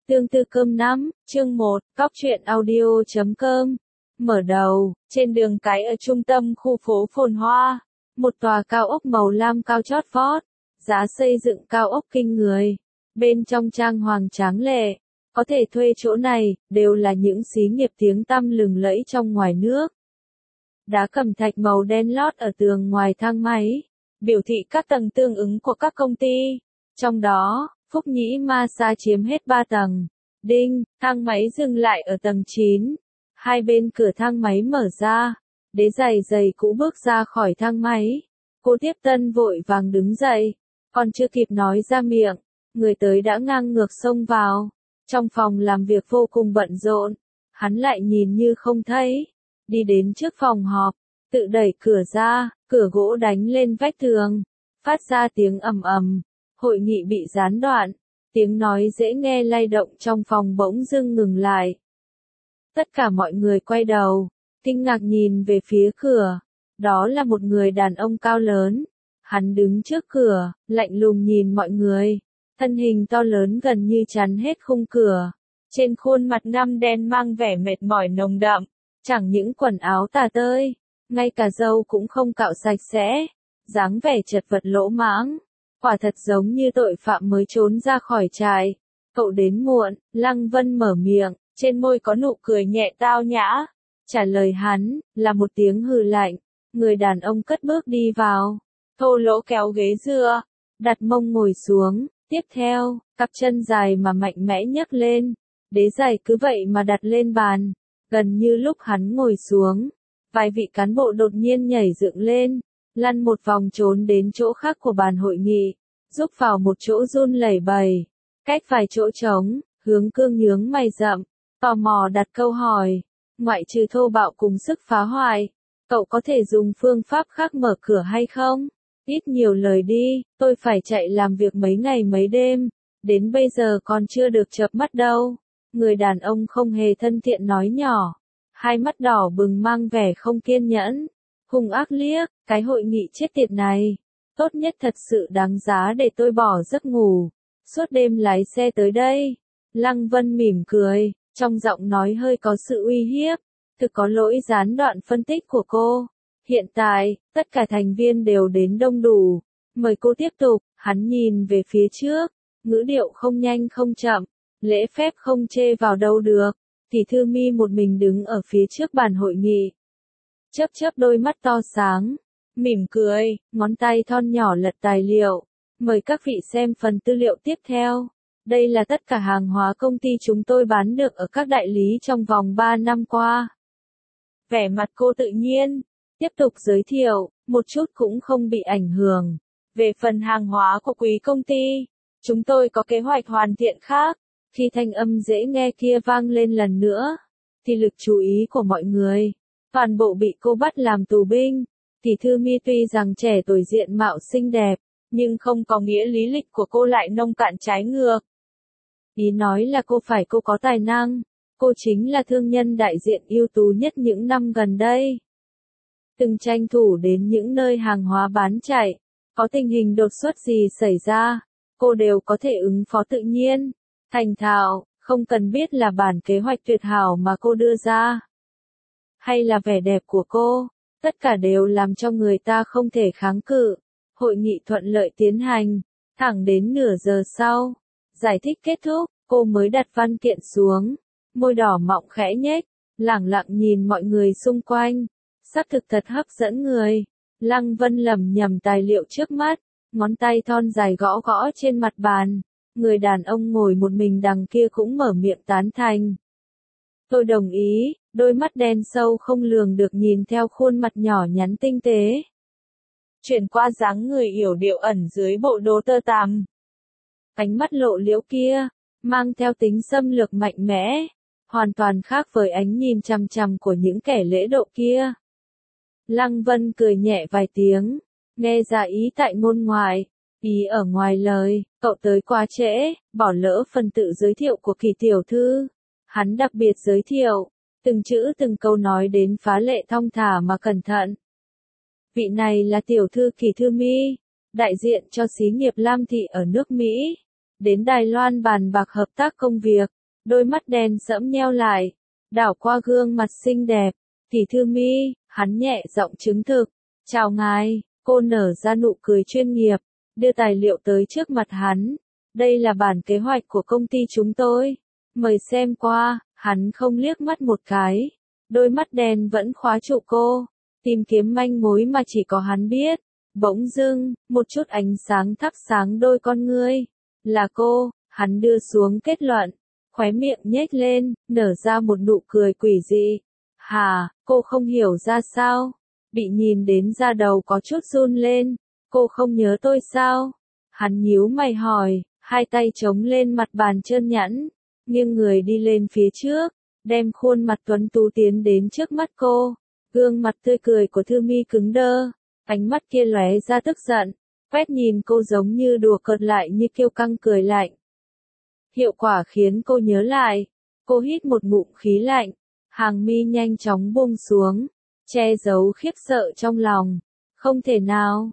Tương tư cơm năm, chương 1, Cóc truyện audio.com. Mở đầu, trên đường cái ở trung tâm khu phố phồn hoa, một tòa cao ốc màu lam cao chót vót, giá xây dựng cao ốc kinh người, bên trong trang hoàng tráng lệ, có thể thuê chỗ này, đều là những xí nghiệp tiếng tăm lừng lẫy trong ngoài nước. Đá cẩm thạch màu đen lót ở tường ngoài thang máy, biểu thị các tầng tương ứng của các công ty, trong đó, Phúc Nhĩ Massage chiếm hết 3 tầng. Đinh, thang máy dừng lại ở tầng 9. Hai bên cửa thang máy mở ra. Đế giày cũ bước ra khỏi thang máy. Cô tiếp tân vội vàng đứng dậy. Còn chưa kịp nói ra miệng, người tới đã ngang ngược xông vào. Trong phòng làm việc vô cùng bận rộn. Hắn lại nhìn như không thấy. Đi đến trước phòng họp, tự đẩy cửa ra, cửa gỗ đánh lên vách tường. Phát ra tiếng ầm ầm. Hội nghị bị gián đoạn, tiếng nói dễ nghe lay động trong phòng bỗng dưng ngừng lại. Tất cả mọi người quay đầu, kinh ngạc nhìn về phía cửa. Đó là một người đàn ông cao lớn. Hắn đứng trước cửa, lạnh lùng nhìn mọi người. Thân hình to lớn gần như chắn hết khung cửa. Trên khuôn mặt ngăm đen mang vẻ mệt mỏi nồng đậm. Chẳng những quần áo tả tơi, ngay cả râu cũng không cạo sạch sẽ. Dáng vẻ chật vật lỗ mãng. Quả thật giống như tội phạm mới trốn ra khỏi trại. Cậu đến muộn, Lăng Vân mở miệng, trên môi có nụ cười nhẹ tao nhã. Trả lời hắn, là một tiếng hừ lạnh. Người đàn ông cất bước đi vào. Thô lỗ kéo ghế dựa, đặt mông ngồi xuống. Tiếp theo, cặp chân dài mà mạnh mẽ nhấc lên. Đế giày cứ vậy mà đặt lên bàn. Gần như lúc hắn ngồi xuống, vài vị cán bộ đột nhiên nhảy dựng lên. Lăn một vòng trốn đến chỗ khác của bàn hội nghị, giúp vào một chỗ run lẩy bẩy, cách vài chỗ trống, Hướng Cương nhướng mày rậm, tò mò đặt câu hỏi, ngoại trừ thô bạo cùng sức phá hoại, cậu có thể dùng phương pháp khác mở cửa hay không? Ít nhiều lời đi, tôi phải chạy làm việc mấy ngày mấy đêm, đến bây giờ còn chưa được chợp mắt đâu. Người đàn ông không hề thân thiện nói nhỏ, hai mắt đỏ bừng mang vẻ không kiên nhẫn. Hung ác liếc, cái hội nghị chết tiệt này, tốt nhất thật sự đáng giá để tôi bỏ giấc ngủ, suốt đêm lái xe tới đây. Lăng Vân mỉm cười, trong giọng nói hơi có sự uy hiếp, thực có lỗi gián đoạn phân tích của cô. Hiện tại, tất cả thành viên đều đến đông đủ, mời cô tiếp tục. Hắn nhìn về phía trước, ngữ điệu không nhanh không chậm, lễ phép không chê vào đâu được. Thì Thư Mi một mình đứng ở phía trước bàn hội nghị. Chớp chớp đôi mắt to sáng, mỉm cười, ngón tay thon nhỏ lật tài liệu. Mời các vị xem phần tư liệu tiếp theo. Đây là tất cả hàng hóa công ty chúng tôi bán được ở các đại lý trong vòng 3 năm qua. Vẻ mặt cô tự nhiên, tiếp tục giới thiệu, một chút cũng không bị ảnh hưởng. Về phần hàng hóa của quý công ty, chúng tôi có kế hoạch hoàn thiện khác. Khi thanh âm dễ nghe kia vang lên lần nữa, thì lực chú ý của mọi người toàn bộ bị cô bắt làm tù binh. Thì Thư Mi tuy rằng trẻ tuổi diện mạo xinh đẹp, nhưng không có nghĩa lý lịch của cô lại nông cạn trái ngược. Ý nói là cô có tài năng, cô chính là thương nhân đại diện ưu tú nhất những năm gần đây. Từng tranh thủ đến những nơi hàng hóa bán chạy, có tình hình đột xuất gì xảy ra, cô đều có thể ứng phó tự nhiên, thành thạo, không cần biết là bản kế hoạch tuyệt hảo mà cô đưa ra, hay là vẻ đẹp của cô, tất cả đều làm cho người ta không thể kháng cự. Hội nghị thuận lợi tiến hành, thẳng đến nửa giờ sau, giải thích kết thúc, cô mới đặt văn kiện xuống, môi đỏ mọng khẽ nhếch, lẳng lặng nhìn mọi người xung quanh, xác thực thật hấp dẫn người. Lăng Vân lẩm nhẩm tài liệu trước mắt, ngón tay thon dài gõ gõ trên mặt bàn, người đàn ông ngồi một mình đằng kia cũng mở miệng tán thành. Tôi đồng ý. Đôi mắt đen sâu không lường được nhìn theo khuôn mặt nhỏ nhắn tinh tế. Chuyển qua dáng người yểu điệu ẩn dưới bộ đồ tơ tằm. Ánh mắt lộ liễu kia, mang theo tính xâm lược mạnh mẽ, hoàn toàn khác với ánh nhìn chằm chằm của những kẻ lễ độ kia. Lăng Vân cười nhẹ vài tiếng, nghe ra ý tại ngôn ngoại, ý ở ngoài lời, cậu tới quá trễ, bỏ lỡ phần tự giới thiệu của Kỳ tiểu thư. Hắn đặc biệt giới thiệu. Từng chữ từng câu nói đến phá lệ thong thả mà cẩn thận. Vị này là tiểu thư Kỳ Thư Mi, đại diện cho xí nghiệp Lam Thị ở nước Mỹ, đến Đài Loan bàn bạc hợp tác công việc, đôi mắt đen sẫm nheo lại, đảo qua gương mặt xinh đẹp. Tỷ Thư Mi, hắn nhẹ giọng chứng thực. Chào ngài, cô nở ra nụ cười chuyên nghiệp, đưa tài liệu tới trước mặt hắn. Đây là bản kế hoạch của công ty chúng tôi. Mời xem qua, hắn không liếc mắt một cái. Đôi mắt đen vẫn khóa trụ cô, tìm kiếm manh mối mà chỉ có hắn biết. Bỗng dưng, một chút ánh sáng thắp sáng đôi con ngươi. Là cô, hắn đưa xuống kết luận, khóe miệng nhếch lên, nở ra một nụ cười quỷ dị. Hà, cô không hiểu ra sao? Bị nhìn đến da đầu có chút run lên. Cô không nhớ tôi sao? Hắn nhíu mày hỏi, hai tay chống lên mặt bàn trơn nhẵn, nghiêng người đi lên phía trước, đem khuôn mặt tuấn tú tiến đến trước mắt cô. Gương mặt tươi cười của Thư Mi cứng đơ, ánh mắt kia lóe ra tức giận, quét nhìn cô giống như đùa cợt lại như kiêu căng cười lạnh. Hiệu quả khiến cô nhớ lại, cô hít một ngụm khí lạnh, hàng mi nhanh chóng buông xuống, che giấu khiếp sợ trong lòng. Không thể nào,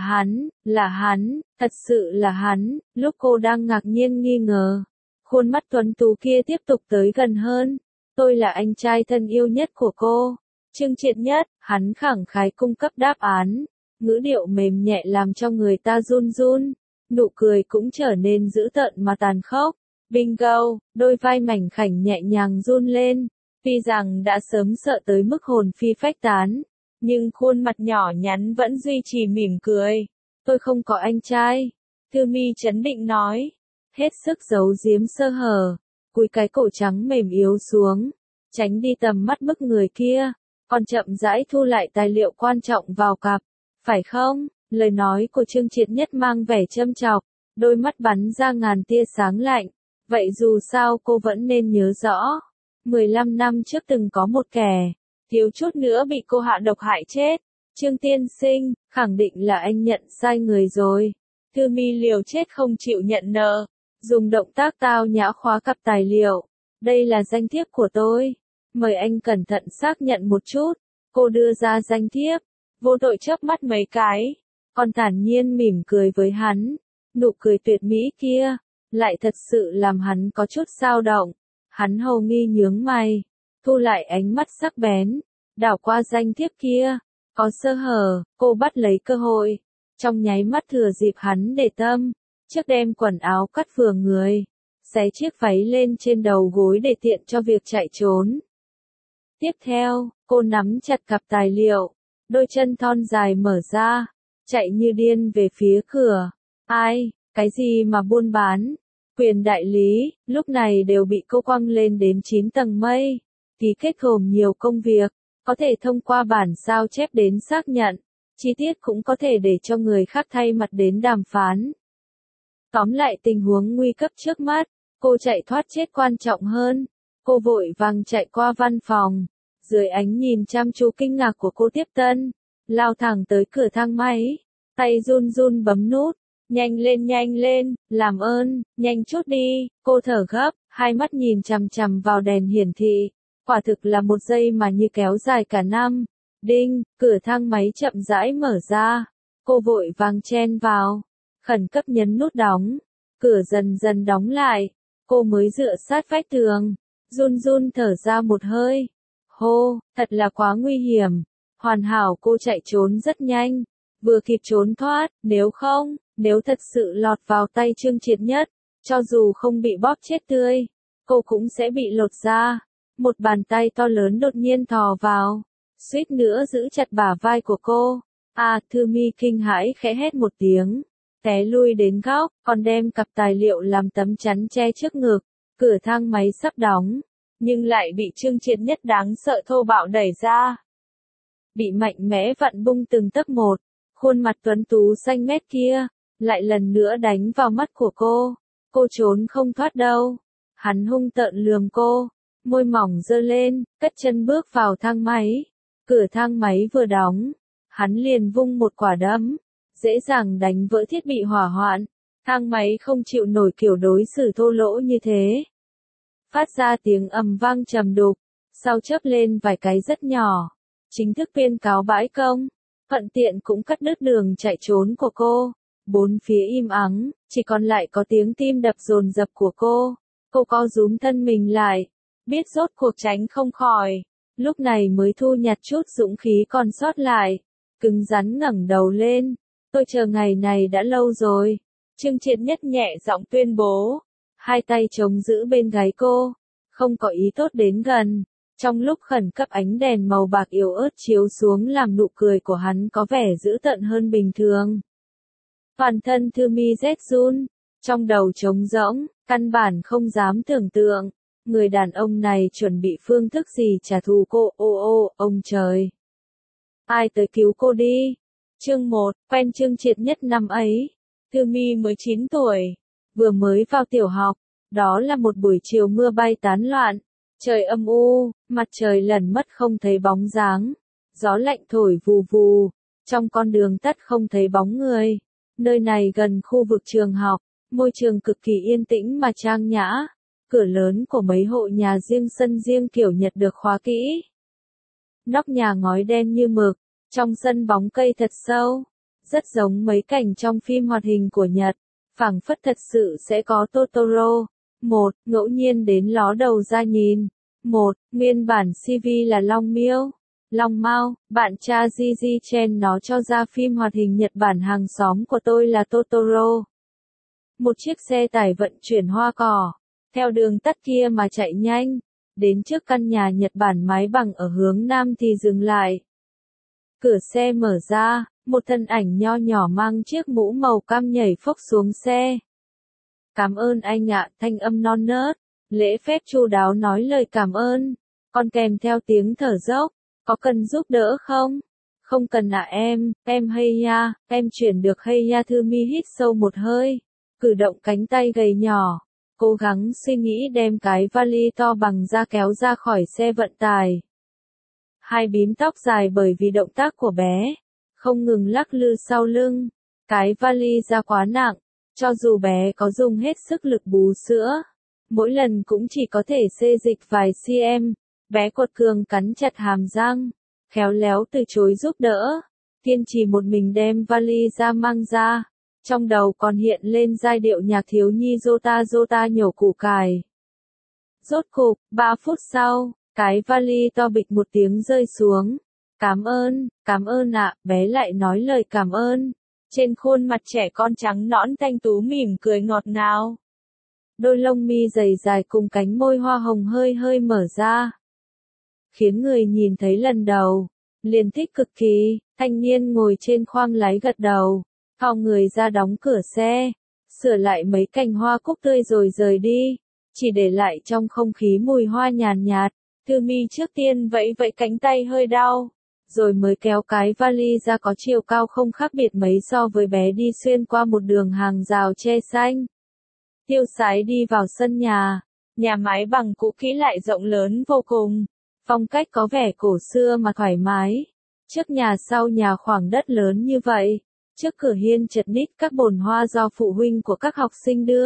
là hắn, thật sự là hắn. Lúc cô đang ngạc nhiên nghi ngờ, khuôn mắt tuấn tú kia tiếp tục tới gần hơn. Tôi là anh trai thân yêu nhất của cô. Trương Triệt Nhất, hắn khẳng khái cung cấp đáp án, ngữ điệu mềm nhẹ làm cho người ta run run, nụ cười cũng trở nên dữ tợn mà tàn khốc. Bingo, đôi vai mảnh khảnh nhẹ nhàng run lên, tuy rằng đã sớm sợ tới mức hồn phi phách tán, nhưng khuôn mặt nhỏ nhắn vẫn duy trì mỉm cười. Tôi không có anh trai, Thư Mi trấn định nói, hết sức giấu giếm sơ hở, cúi cái cổ trắng mềm yếu xuống, tránh đi tầm mắt bức người kia, còn chậm rãi thu lại tài liệu quan trọng vào cặp. Phải không? Lời nói của Trương Triệt Nhất mang vẻ châm chọc, đôi mắt bắn ra ngàn tia sáng lạnh. Vậy dù sao cô vẫn nên nhớ rõ, 15 năm trước từng có một kẻ, thiếu chút nữa bị cô hạ độc hại chết. Trương tiên sinh, khẳng định là anh nhận sai người rồi. Thư Mi liều chết không chịu nhận nợ, dùng động tác tao nhã khóa cặp tài liệu. Đây là danh thiếp của tôi. Mời anh cẩn thận xác nhận một chút. Cô đưa ra danh thiếp, vô tội chớp mắt mấy cái, còn thản nhiên mỉm cười với hắn. Nụ cười tuyệt mỹ kia, lại thật sự làm hắn có chút dao động. Hắn hầu nghi nhướng mày, thu lại ánh mắt sắc bén, đảo qua danh thiếp kia, có sơ hở, cô bắt lấy cơ hội, trong nháy mắt thừa dịp hắn để tâm, trước đem quần áo cắt vừa người, xé chiếc váy lên trên đầu gối để tiện cho việc chạy trốn. Tiếp theo, cô nắm chặt cặp tài liệu, đôi chân thon dài mở ra, chạy như điên về phía cửa. Ai, cái gì mà buôn bán? Quyền đại lý, lúc này đều bị cô quăng lên đến 9 tầng mây. Ký kết gồm nhiều công việc, có thể thông qua bản sao chép đến xác nhận, chi tiết cũng có thể để cho người khác thay mặt đến đàm phán. Tóm lại tình huống nguy cấp trước mắt, cô chạy thoát chết quan trọng hơn. Cô vội vàng chạy qua văn phòng, dưới ánh nhìn chăm chú kinh ngạc của cô tiếp tân, lao thẳng tới cửa thang máy, tay run run bấm nút. Nhanh lên, làm ơn, nhanh chút đi, cô thở gấp, hai mắt nhìn chằm chằm vào đèn hiển thị, quả thực là một giây mà như kéo dài cả năm. Đinh, cửa thang máy chậm rãi mở ra, cô vội vàng chen vào, khẩn cấp nhấn nút đóng, cửa dần dần đóng lại, cô mới dựa sát vách tường, run run thở ra một hơi. Hô, thật là quá nguy hiểm, hoàn hảo cô chạy trốn rất nhanh, vừa kịp trốn thoát, nếu thật sự lọt vào tay Trương Triệt Nhất, cho dù không bị bóp chết tươi, cô cũng sẽ bị lột da. Một bàn tay to lớn đột nhiên thò vào, suýt nữa giữ chặt bả vai của cô. Thư Mi kinh hãi khẽ hét một tiếng, té lui đến góc, còn đem cặp tài liệu làm tấm chắn che trước ngực. Cửa thang máy sắp đóng, nhưng lại bị Trương Triệt Nhất đáng sợ thô bạo đẩy ra. Bị mạnh mẽ vặn bung từng tấc một, khuôn mặt tuấn tú xanh mét kia, lại lần nữa đánh vào mắt của cô trốn không thoát đâu. Hắn hung tợn lườm cô, môi mỏng giơ lên, cất chân bước vào thang máy. Cửa thang máy vừa đóng, hắn liền vung một quả đấm, dễ dàng đánh vỡ thiết bị hỏa hoạn. Thang máy không chịu nổi kiểu đối xử thô lỗ như thế. Phát ra tiếng ầm vang trầm đục, sau chớp lên vài cái rất nhỏ. Chính thức tuyên cáo bãi công, thuận tiện cũng cắt đứt đường chạy trốn của cô. Bốn phía im ắng, chỉ còn lại có tiếng tim đập dồn dập của cô. Cô co rúm thân mình lại, biết rốt cuộc tránh không khỏi, lúc này mới thu nhặt chút dũng khí còn sót lại, cứng rắn ngẩng đầu lên. Tôi chờ ngày này đã lâu rồi. Trương Triệt Nhất nhẹ giọng tuyên bố, hai tay chống giữ bên gáy cô, không có ý tốt đến gần. Trong lúc khẩn cấp ánh đèn màu bạc yếu ớt chiếu xuống làm nụ cười của hắn có vẻ dữ tợn hơn bình thường. Toàn thân Thư Mi rét run, trong đầu trống rỗng, căn bản không dám tưởng tượng, người đàn ông này chuẩn bị phương thức gì trả thù cô. Ông trời! Ai tới cứu cô đi? Chương 1, quen Trương Triệt Nhất năm ấy. Thư Mi mới 9 tuổi, vừa mới vào tiểu học, đó là một buổi chiều mưa bay tán loạn, trời âm u, mặt trời lẩn mất không thấy bóng dáng, gió lạnh thổi vù vù, trong con đường tắt không thấy bóng người. Nơi này gần khu vực trường học, môi trường cực kỳ yên tĩnh mà trang nhã, cửa lớn của mấy hộ nhà riêng sân riêng kiểu Nhật được khóa kỹ. Nóc nhà ngói đen như mực, trong sân bóng cây thật sâu, rất giống mấy cảnh trong phim hoạt hình của Nhật, phảng phất thật sự sẽ có Totoro. Một, ngẫu nhiên đến ló đầu ra nhìn. Một, nguyên bản CV là Long Miêu. Long Mao, bạn cha Gigi Chen nó cho ra phim hoạt hình Nhật Bản hàng xóm của tôi là Totoro. Một chiếc xe tải vận chuyển hoa cỏ, theo đường tắt kia mà chạy nhanh, đến trước căn nhà Nhật Bản mái bằng ở hướng nam thì dừng lại. Cửa xe mở ra, một thân ảnh nho nhỏ mang chiếc mũ màu cam nhảy phốc xuống xe. Cảm ơn anh ạ, thanh âm non nớt, lễ phép chu đáo nói lời cảm ơn, còn kèm theo tiếng thở dốc, có cần giúp đỡ không? Không cần ạ em hay nha, em chuyển được hay nha. Thư Mi hít sâu một hơi, cử động cánh tay gầy nhỏ, cố gắng suy nghĩ đem cái vali to bằng da kéo ra khỏi xe vận tải. Hai bím tóc dài bởi vì động tác của bé, không ngừng lắc lư sau lưng, cái vali da quá nặng, cho dù bé có dùng hết sức lực bú sữa, mỗi lần cũng chỉ có thể xê dịch vài cm, bé quật cường cắn chặt hàm răng, khéo léo từ chối giúp đỡ, kiên trì một mình đem vali ra mang ra, trong đầu còn hiện lên giai điệu nhạc thiếu nhi Jota Jota nhổ củ cải. Rốt cục, 3 phút sau, cái vali to bịch một tiếng rơi xuống. Cảm ơn ạ, bé lại nói lời cảm ơn. Trên khuôn mặt trẻ con trắng nõn thanh tú mỉm cười ngọt ngào. Đôi lông mi dày dài cùng cánh môi hoa hồng hơi hơi mở ra, khiến người nhìn thấy lần đầu liền thích cực kỳ. Thanh niên ngồi trên khoang lái gật đầu, thò người ra đóng cửa xe, sửa lại mấy cành hoa cúc tươi rồi rời đi, chỉ để lại trong không khí mùi hoa nhàn nhạt. Thư Mi trước tiên vẫy vẫy cánh tay hơi đau, rồi mới kéo cái vali ra có chiều cao không khác biệt mấy so với bé đi xuyên qua một đường hàng rào tre xanh. Tiêu sái đi vào sân nhà, nhà mái bằng cũ kỹ lại rộng lớn vô cùng, phong cách có vẻ cổ xưa mà thoải mái. Trước nhà sau nhà khoảng đất lớn như vậy, trước cửa hiên chật ních các bồn hoa do phụ huynh của các học sinh đưa.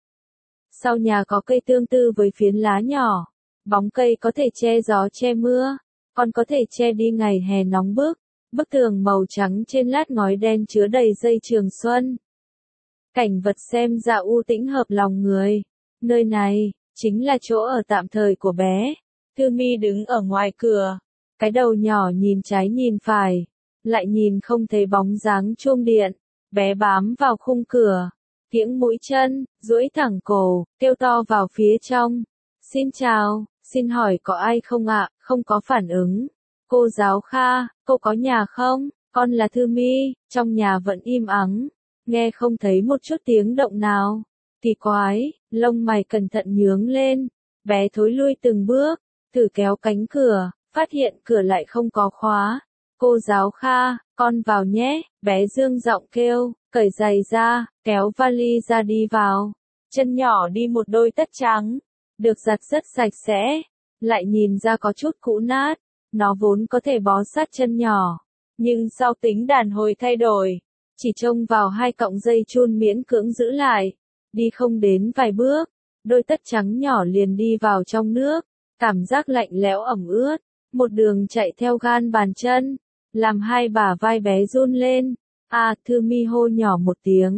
Sau nhà có cây tương tư với phiến lá nhỏ, bóng cây có thể che gió che mưa, còn có thể che đi ngày hè nóng bức. Bức tường màu trắng trên lát ngói đen chứa đầy dây trường xuân. Cảnh vật xem ra u tĩnh hợp lòng người. Nơi này chính là chỗ ở tạm thời của bé. Thư Mi đứng ở ngoài cửa, cái đầu nhỏ nhìn trái nhìn phải, lại nhìn không thấy bóng dáng chuông điện. Bé bám vào khung cửa, kiễng mũi chân, duỗi thẳng cổ, kêu to vào phía trong. Xin chào, xin hỏi có ai không ạ? Không có phản ứng. Cô giáo Kha, cô có nhà không? Con là Thư Mi. Trong nhà vẫn im ắng, nghe không thấy một chút tiếng động nào. Kỳ quái, lông mày cẩn thận nhướng lên. Bé thối lui từng bước, thử kéo cánh cửa, phát hiện cửa lại không có khóa. Cô giáo Kha, con vào nhé. Bé dương giọng kêu, cởi giày ra, kéo vali ra đi vào. Chân nhỏ đi một đôi tất trắng, được giặt rất sạch sẽ, lại nhìn ra có chút cũ nát. Nó vốn có thể bó sát chân nhỏ, nhưng sau tính đàn hồi thay đổi, chỉ trông vào hai cọng dây chun miễn cưỡng giữ lại. Đi không đến vài bước, đôi tất trắng nhỏ liền đi vào trong nước, cảm giác lạnh lẽo ẩm ướt, một đường chạy theo gan bàn chân, làm hai bả vai bé run lên. À, Thư Mi hô nhỏ một tiếng,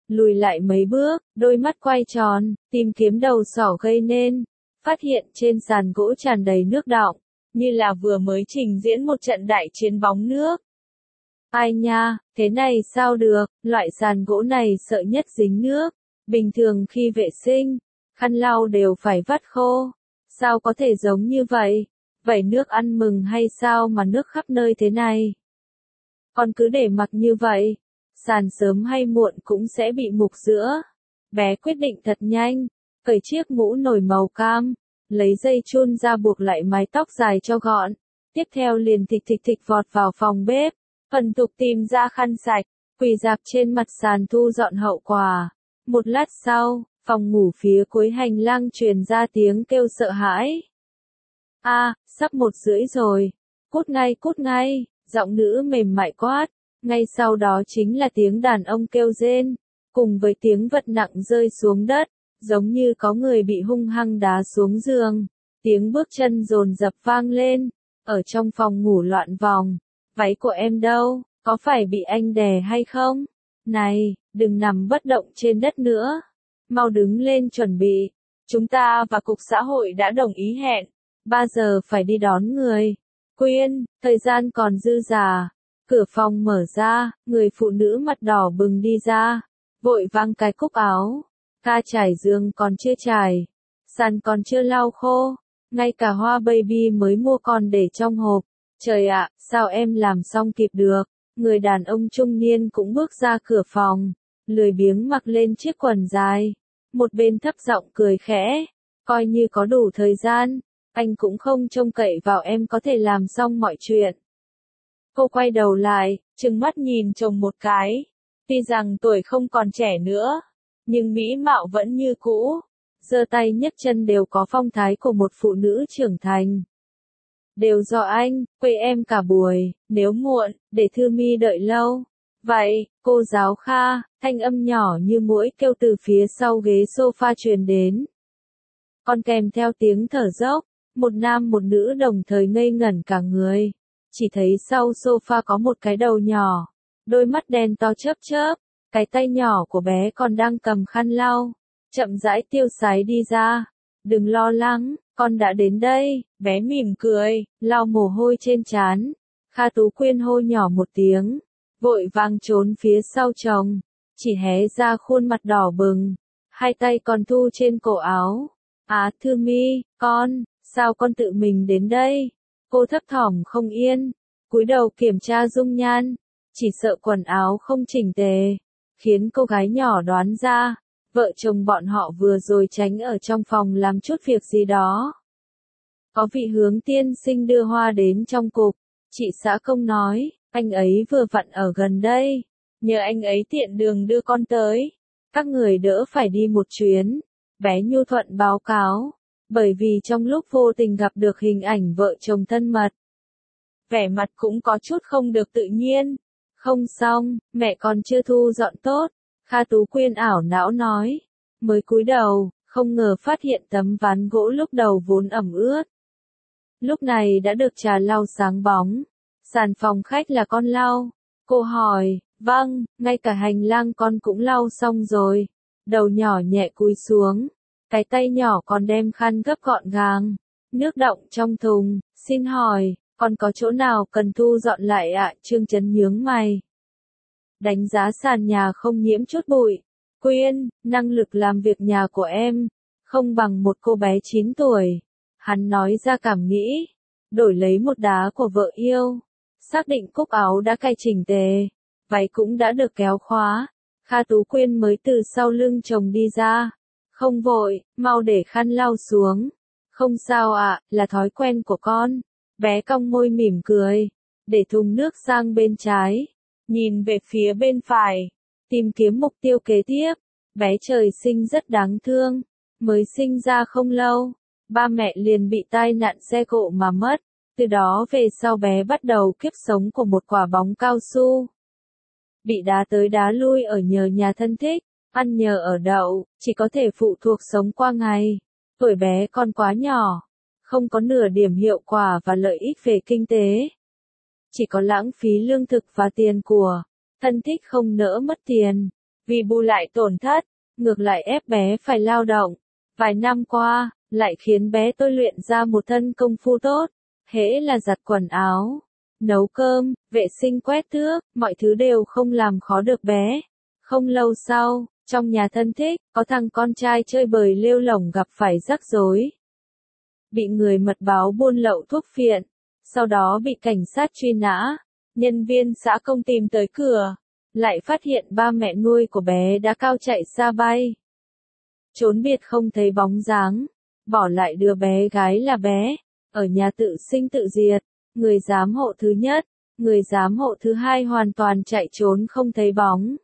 lùi lại mấy bước, đôi mắt quay tròn, tìm kiếm đầu sỏ gây nên, phát hiện trên sàn gỗ tràn đầy nước đọng, như là vừa mới trình diễn một trận đại chiến bóng nước. Ai nha, thế này sao được, loại sàn gỗ này sợ nhất dính nước, bình thường khi vệ sinh, khăn lau đều phải vắt khô, sao có thể giống như vậy, vậy nước ăn mừng hay sao mà nước khắp nơi thế này? Con cứ để mặc như vậy, sàn sớm hay muộn cũng sẽ bị mục rữa. Bé quyết định thật nhanh, cởi chiếc mũ nổi màu cam, lấy dây chun ra buộc lại mái tóc dài cho gọn, tiếp theo liền thịch thịch thịch vọt vào phòng bếp, thuần thục tìm ra khăn sạch, quỳ rạp trên mặt sàn thu dọn hậu quả. Một lát sau, phòng ngủ phía cuối hành lang truyền ra tiếng kêu sợ hãi. A, sắp 1:30 rồi, cút ngay, giọng nữ mềm mại quát, ngay sau đó chính là tiếng đàn ông kêu rên, cùng với tiếng vật nặng rơi xuống đất, giống như có người bị hung hăng đá xuống giường, tiếng bước chân dồn dập vang lên, ở trong phòng ngủ loạn vòng, váy của em đâu, có phải bị anh đè hay không? Này, đừng nằm bất động trên đất nữa, mau đứng lên chuẩn bị, chúng ta và cục xã hội đã đồng ý hẹn, 3 giờ phải đi đón người. Quyên, thời gian còn dư dả. Cửa phòng mở ra, người phụ nữ mặt đỏ bừng đi ra, vội vang cái cúc áo. Ga trải giường còn chưa trải, sàn còn chưa lau khô, ngay cả hoa baby mới mua còn để trong hộp. Trời ạ, sao em làm xong kịp được? Người đàn ông trung niên cũng bước ra cửa phòng, lười biếng mặc lên chiếc quần dài. Một bên thấp giọng cười khẽ, coi như có đủ thời gian, anh cũng không trông cậy vào em có thể làm xong mọi chuyện. Cô quay đầu lại, trừng mắt nhìn chồng một cái. Tuy rằng tuổi không còn trẻ nữa, nhưng mỹ mạo vẫn như cũ, giơ tay nhấc chân đều có phong thái của một phụ nữ trưởng thành. Đều do anh, quê em cả buổi, nếu muộn, để Thư Mi đợi lâu. Vậy, cô giáo Kha, thanh âm nhỏ như muỗi kêu từ phía sau ghế sofa truyền đến. Còn kèm theo tiếng thở dốc, một nam một nữ đồng thời ngây ngẩn cả người. Chỉ thấy sau sofa có một cái đầu nhỏ, đôi mắt đen to chớp chớp, cái tay nhỏ của bé còn đang cầm khăn lau, chậm rãi tiêu sái đi ra. Đừng lo lắng, con đã đến đây, bé mỉm cười, lau mồ hôi trên trán. Kha Tú Quyên hô nhỏ một tiếng, vội vàng trốn phía sau chồng, chỉ hé ra khuôn mặt đỏ bừng, hai tay còn thu trên cổ áo. Thư Mi, con, sao con tự mình đến đây? Cô thấp thỏm không yên, cúi đầu kiểm tra dung nhan, chỉ sợ quần áo không chỉnh tề, khiến cô gái nhỏ đoán ra, vợ chồng bọn họ vừa rồi tránh ở trong phòng làm chút việc gì đó. Có vị hướng tiên sinh đưa hoa đến trong cục, chị xã công nói, anh ấy vừa vặn ở gần đây, nhờ anh ấy tiện đường đưa con tới, các người đỡ phải đi một chuyến. Bé nhu thuận báo cáo, bởi vì trong lúc vô tình gặp được hình ảnh vợ chồng thân mật. Vẻ mặt cũng có chút không được tự nhiên. Không xong, mẹ còn chưa thu dọn tốt. Kha Tú Quyên ảo não nói. Mới cúi đầu, không ngờ phát hiện tấm ván gỗ lúc đầu vốn ẩm ướt. Lúc này đã được trà lau sáng bóng. Sàn phòng khách là con lau. Cô hỏi, vâng, ngay cả hành lang con cũng lau xong rồi. Đầu nhỏ nhẹ cúi xuống, cái tay nhỏ còn đem khăn gấp gọn gàng, nước đọng trong thùng, xin hỏi, còn có chỗ nào cần thu dọn lại ạ? Trương Chấn nhướng mày. Đánh giá sàn nhà không nhiễm chút bụi. Quyên, năng lực làm việc nhà của em, không bằng một cô bé 9 tuổi. Hắn nói ra cảm nghĩ, đổi lấy một đá của vợ yêu. Xác định cúc áo đã cài chỉnh tề, váy cũng đã được kéo khóa. Kha Tú Quyên mới từ sau lưng chồng đi ra. Không vội, mau để khăn lau xuống. Không sao ạ, là thói quen của con. Bé cong môi mỉm cười, để thùng nước sang bên trái, nhìn về phía bên phải, tìm kiếm mục tiêu kế tiếp. Bé trời sinh rất đáng thương, mới sinh ra không lâu, ba mẹ liền bị tai nạn xe cộ mà mất. Từ đó về sau bé bắt đầu kiếp sống của một quả bóng cao su. Bị đá tới đá lui ở nhờ nhà thân thích, ăn nhờ ở đậu, chỉ có thể phụ thuộc sống qua ngày. Tuổi bé còn quá nhỏ, không có nửa điểm hiệu quả và lợi ích về kinh tế. Chỉ có lãng phí lương thực và tiền của, thân thích không nỡ mất tiền, Vì bù lại tổn thất, ngược lại ép bé phải lao động. Vài năm qua, lại khiến bé tôi luyện ra một thân công phu tốt. Hễ là giặt quần áo, nấu cơm, vệ sinh quét tước, mọi thứ đều không làm khó được bé. Không lâu sau, trong nhà thân thích, có thằng con trai chơi bời lêu lổng gặp phải rắc rối. Bị người mật báo buôn lậu thuốc phiện, sau đó bị cảnh sát truy nã. Nhân viên xã công tìm tới cửa, lại phát hiện ba mẹ nuôi của bé đã cao chạy xa bay. Trốn biệt không thấy bóng dáng, bỏ lại đứa bé gái là bé, ở nhà tự sinh tự diệt. Người giám hộ thứ nhất, người giám hộ thứ hai hoàn toàn chạy trốn không thấy bóng.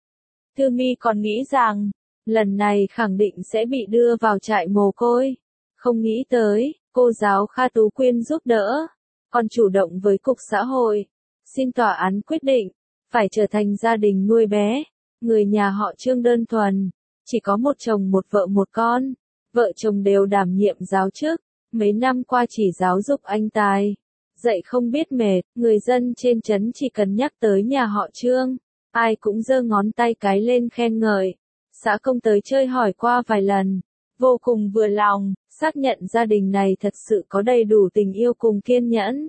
Thư My còn nghĩ rằng, lần này khẳng định sẽ bị đưa vào trại mồ côi. Không nghĩ tới, cô giáo Kha Tú Quyên giúp đỡ, còn chủ động với Cục Xã hội, xin tòa án quyết định, phải trở thành gia đình nuôi bé. Người nhà họ Trương đơn thuần, chỉ có một chồng một vợ một con, vợ chồng đều đảm nhiệm giáo chức, mấy năm qua chỉ giáo dục anh Tài. Dạy không biết mệt, người dân trên trấn chỉ cần nhắc tới nhà họ Trương, ai cũng giơ ngón tay cái lên khen ngợi. Xã công tới chơi hỏi qua vài lần, vô cùng vừa lòng, xác nhận gia đình này thật sự có đầy đủ tình yêu cùng kiên nhẫn.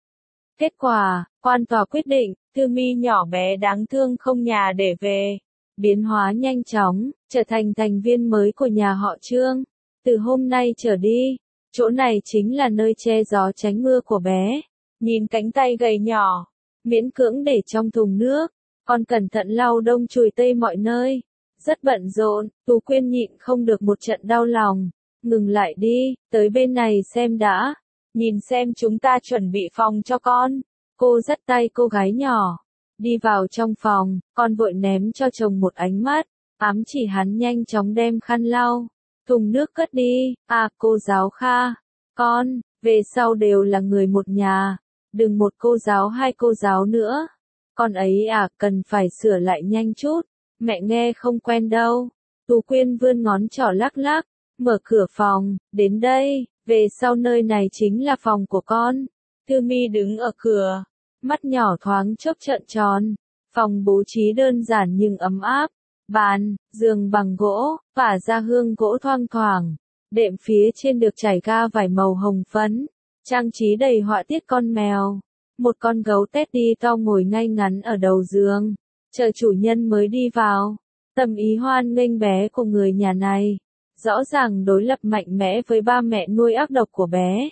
Kết quả, quan tòa quyết định, Thư My nhỏ bé đáng thương không nhà để về. Biến hóa nhanh chóng, trở thành thành viên mới của nhà họ Trương. Từ hôm nay trở đi, chỗ này chính là nơi che gió tránh mưa của bé. Nhìn cánh tay gầy nhỏ, miễn cưỡng để trong thùng nước, còn cẩn thận lau đông chùi tây mọi nơi. Rất bận rộn, Tú Quyên nhịn không được một trận đau lòng. Ngừng lại đi, tới bên này xem đã. Nhìn xem chúng ta chuẩn bị phòng cho con. Cô dắt tay cô gái nhỏ. Đi vào trong phòng, con vội ném cho chồng một ánh mắt. Ám chỉ hắn nhanh chóng đem khăn lau. Thùng nước cất đi. À, cô giáo Kha. Con, về sau đều là người một nhà. Đừng một cô giáo hai cô giáo nữa. Con ấy à, cần phải sửa lại nhanh chút. Mẹ nghe không quen đâu. Tú Quyên vươn ngón trỏ lắc lắc. Mở cửa phòng, đến đây, về sau nơi này chính là phòng của con. Thư My đứng ở cửa, mắt nhỏ thoáng chốc trợn tròn. Phòng bố trí đơn giản nhưng ấm áp. Bàn, giường bằng gỗ, phả ra hương gỗ thoang thoảng. Đệm phía trên được trải ga vải màu hồng phấn. Trang trí đầy họa tiết con mèo. Một con gấu Teddy to ngồi ngay ngắn ở đầu giường. Chờ chủ nhân mới đi vào. Tâm ý hoan nghênh bé của người nhà này. Rõ ràng đối lập mạnh mẽ với ba mẹ nuôi ác độc của bé.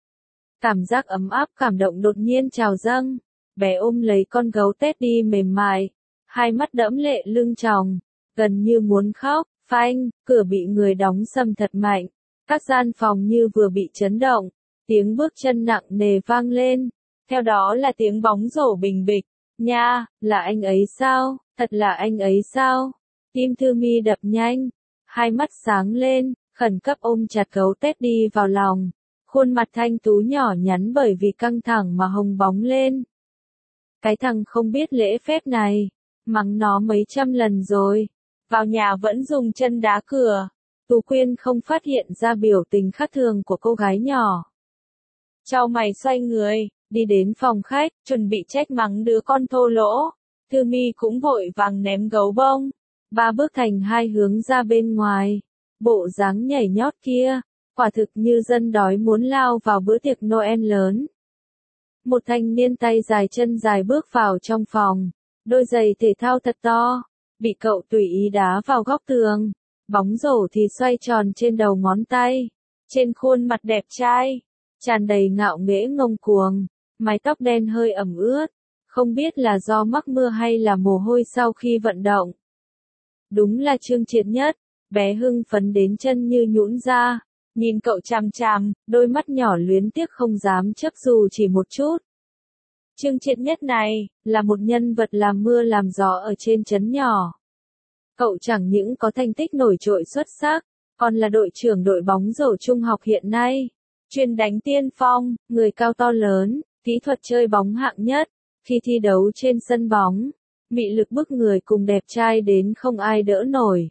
Cảm giác ấm áp cảm động đột nhiên trào dâng. Bé ôm lấy con gấu Teddy mềm mại. Hai mắt đẫm lệ lưng tròng. Gần như muốn khóc. Phanh, cửa bị người đóng sầm thật mạnh. Các gian phòng như vừa bị chấn động. Tiếng bước chân nặng nề vang lên. Theo đó là tiếng bóng rổ bình bịch. Nha, là anh ấy sao? Thật là anh ấy sao? Tim Thư My đập nhanh. Hai mắt sáng lên, khẩn cấp ôm chặt gấu Teddy vào lòng. Khuôn mặt thanh tú nhỏ nhắn bởi vì căng thẳng mà hồng bóng lên. Cái thằng không biết lễ phép này, mắng nó mấy trăm lần rồi. Vào nhà vẫn dùng chân đá cửa. Tú Quyên không phát hiện ra biểu tình khác thường của cô gái nhỏ. Chau mày xoay người, đi đến phòng khách, chuẩn bị trách mắng đứa con thô lỗ. Thư My cũng vội vàng ném gấu bông. Ba bước thành hai hướng ra bên ngoài. Bộ dáng nhảy nhót kia, quả thực như dân đói muốn lao vào bữa tiệc Noel lớn. Một thanh niên tay dài chân dài bước vào trong phòng. Đôi giày thể thao thật to, bị cậu tùy ý đá vào góc tường. Bóng rổ thì xoay tròn trên đầu ngón tay. Trên khuôn mặt đẹp trai, tràn đầy ngạo nghễ ngông cuồng. Mái tóc đen hơi ẩm ướt. Không biết là do mắc mưa hay là mồ hôi sau khi vận động. Đúng là Trương Triệt Nhất, bé hưng phấn đến chân như nhũn ra, nhìn cậu chằm chằm, đôi mắt nhỏ luyến tiếc không dám chớp dù chỉ một chút. Trương Triệt Nhất này, là một nhân vật làm mưa làm gió ở trên trấn nhỏ. Cậu chẳng những có thành tích nổi trội xuất sắc, còn là đội trưởng đội bóng rổ trung học hiện nay, chuyên đánh tiên phong, người cao to lớn, kỹ thuật chơi bóng hạng nhất, khi thi đấu trên sân bóng. Mị lực bức người cùng đẹp trai đến không ai đỡ nổi.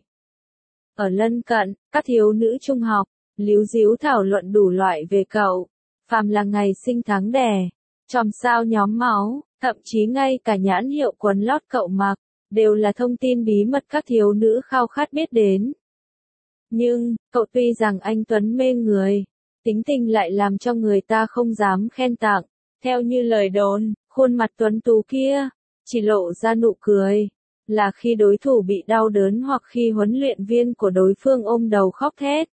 Ở lân cận, các thiếu nữ trung học, líu díu thảo luận đủ loại về cậu. Phàm là ngày sinh tháng đẻ, chòm sao nhóm máu, thậm chí ngay cả nhãn hiệu quần lót cậu mặc, đều là thông tin bí mật các thiếu nữ khao khát biết đến. Nhưng, cậu tuy rằng anh tuấn mê người, tính tình lại làm cho người ta không dám khen tặng. Theo như lời đồn, khuôn mặt tuấn tú kia, chỉ lộ ra nụ cười, là khi đối thủ bị đau đớn hoặc khi huấn luyện viên của đối phương ôm đầu khóc thét.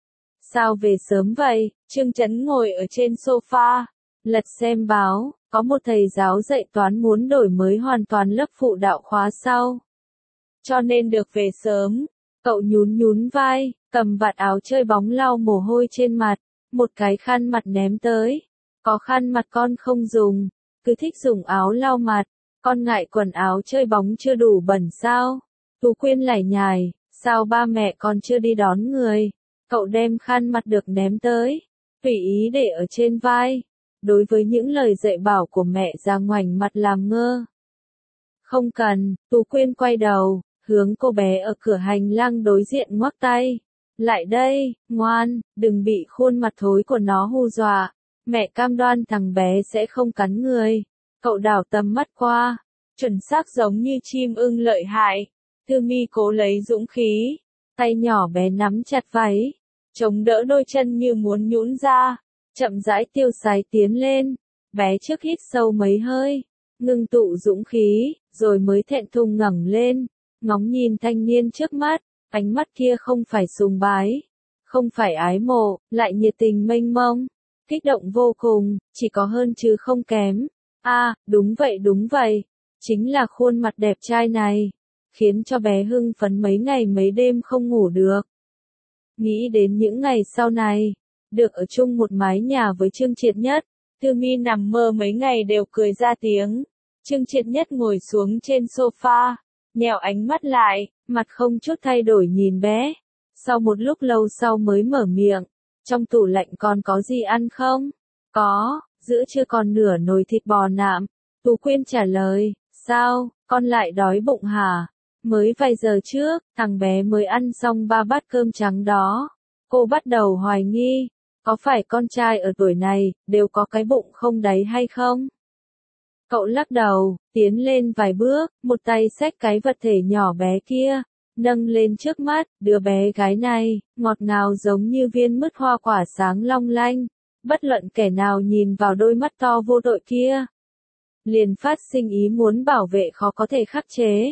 Sao về sớm vậy? Trương Chấn ngồi ở trên sofa, lật xem báo, có một thầy giáo dạy toán muốn đổi mới hoàn toàn lớp phụ đạo khóa sau. Cho nên được về sớm, cậu nhún nhún vai, cầm vạt áo chơi bóng lau mồ hôi trên mặt, một cái khăn mặt ném tới. Có khăn mặt con không dùng, cứ thích dùng áo lau mặt, con ngại quần áo chơi bóng chưa đủ bẩn sao? Tú Quyên lải nhải, sao ba mẹ con chưa đi đón người? Cậu đem khăn mặt được ném tới, tùy ý để ở trên vai. Đối với những lời dạy bảo của mẹ ra ngoảnh mặt làm ngơ. Không cần, Tú Quyên quay đầu, hướng cô bé ở cửa hành lang đối diện ngoắc tay. Lại đây, ngoan, đừng bị khuôn mặt thối của nó hù dọa. Mẹ cam đoan thằng bé sẽ không cắn người. Cậu đảo tầm mắt qua, chuẩn xác giống như chim ưng lợi hại. Thư Mi cố lấy dũng khí, tay nhỏ bé nắm chặt váy, chống đỡ đôi chân như muốn nhũn ra, chậm rãi tiêu sái tiến lên. Bé trước hít sâu mấy hơi, ngưng tụ dũng khí, rồi mới thẹn thùng ngẩng lên, ngóng nhìn thanh niên trước mắt, ánh mắt kia không phải sùng bái, không phải ái mộ, lại nhiệt tình mênh mông. Kích động vô cùng, chỉ có hơn chứ không kém. Đúng vậy, chính là khuôn mặt đẹp trai này, khiến cho bé hưng phấn mấy ngày mấy đêm không ngủ được. Nghĩ đến những ngày sau này, được ở chung một mái nhà với Trương Triệt Nhất, Thư Mi nằm mơ mấy ngày đều cười ra tiếng. Trương Triệt Nhất ngồi xuống trên sofa, nhèo ánh mắt lại, mặt không chút thay đổi nhìn bé. Sau một lúc lâu sau mới mở miệng. Trong tủ lạnh còn có gì ăn không? Có, giữa trưa còn nửa nồi thịt bò nạm. Tú Quyên trả lời, sao, con lại đói bụng hả? Mới vài giờ trước, thằng bé mới ăn xong 3 bát cơm trắng đó. Cô bắt đầu hoài nghi, có phải con trai ở tuổi này, đều có cái bụng không đáy hay không? Cậu lắc đầu, tiến lên vài bước, một tay xách cái vật thể nhỏ bé kia. Nâng lên trước mắt, đứa bé gái này, ngọt ngào giống như viên mứt hoa quả sáng long lanh. Bất luận kẻ nào nhìn vào đôi mắt to vô tội kia, liền phát sinh ý muốn bảo vệ khó có thể khắc chế.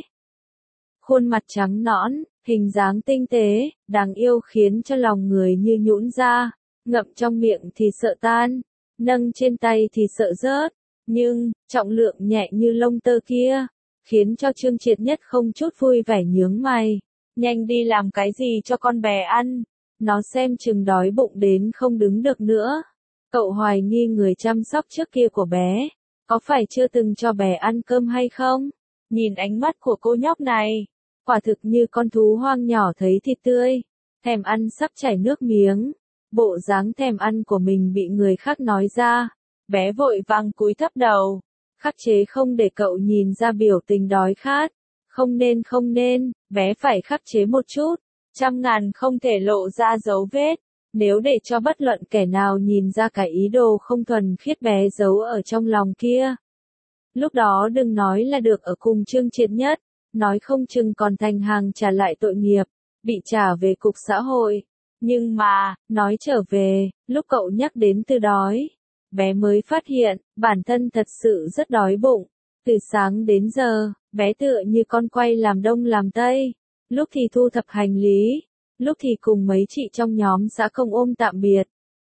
Khuôn mặt trắng nõn, hình dáng tinh tế, đáng yêu khiến cho lòng người như nhũn ra, ngậm trong miệng thì sợ tan, nâng trên tay thì sợ rớt, nhưng, trọng lượng nhẹ như lông tơ kia, khiến cho Trương Triệt Nhất không chút vui vẻ nhướng mày. Nhanh đi làm cái gì cho con bé ăn, nó xem chừng đói bụng đến không đứng được nữa. Cậu hoài nghi người chăm sóc trước kia của bé, có phải chưa từng cho bé ăn cơm hay không? Nhìn ánh mắt của cô nhóc này, quả thực như con thú hoang nhỏ thấy thịt tươi, thèm ăn sắp chảy nước miếng. Bộ dáng thèm ăn của mình bị người khác nói ra, bé vội vàng cúi thấp đầu, khắc chế không để cậu nhìn ra biểu tình đói khát. Không nên, bé phải khắc chế một chút, trăm ngàn không thể lộ ra dấu vết, nếu để cho bất luận kẻ nào nhìn ra cái ý đồ không thuần khiết bé giấu ở trong lòng kia. Lúc đó đừng nói là được ở cùng Trương Triệt Nhất, nói không chừng còn thành hàng trả lại tội nghiệp, bị trả về cục xã hội. Nhưng mà, nói trở về, lúc cậu nhắc đến từ đói, bé mới phát hiện, bản thân thật sự rất đói bụng. Từ sáng đến giờ, bé tựa như con quay làm đông làm tây, lúc thì thu thập hành lý, lúc thì cùng mấy chị trong nhóm xã công ôm tạm biệt.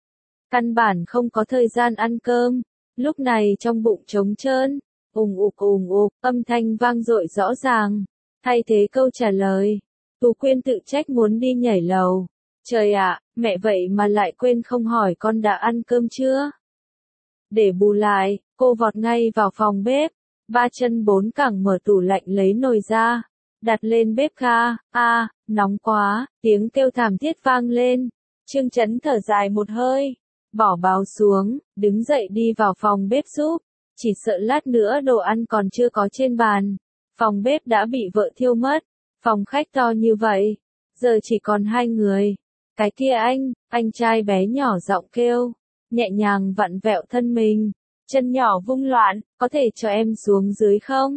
Căn bản không có thời gian ăn cơm, lúc này trong bụng trống trơn, ùng ục, âm thanh vang dội rõ ràng, thay thế câu trả lời. Tú Quyên tự trách muốn đi nhảy lầu. Trời ạ, mẹ vậy mà lại quên không hỏi con đã ăn cơm chưa? Để bù lại, cô vọt ngay vào phòng bếp, ba chân bốn cẳng mở tủ lạnh lấy nồi ra, đặt lên bếp ga. Nóng quá, tiếng kêu thảm thiết vang lên. Trương Chấn thở dài một hơi, bỏ báo xuống, đứng dậy đi vào phòng bếp giúp, chỉ sợ lát nữa đồ ăn còn chưa có trên bàn. Phòng bếp đã bị vợ thiêu mất, phòng khách to như vậy, giờ chỉ còn 2 người. Cái kia anh trai bé nhỏ giọng kêu, nhẹ nhàng vặn vẹo thân mình, chân nhỏ vung loạn, có thể cho em xuống dưới không?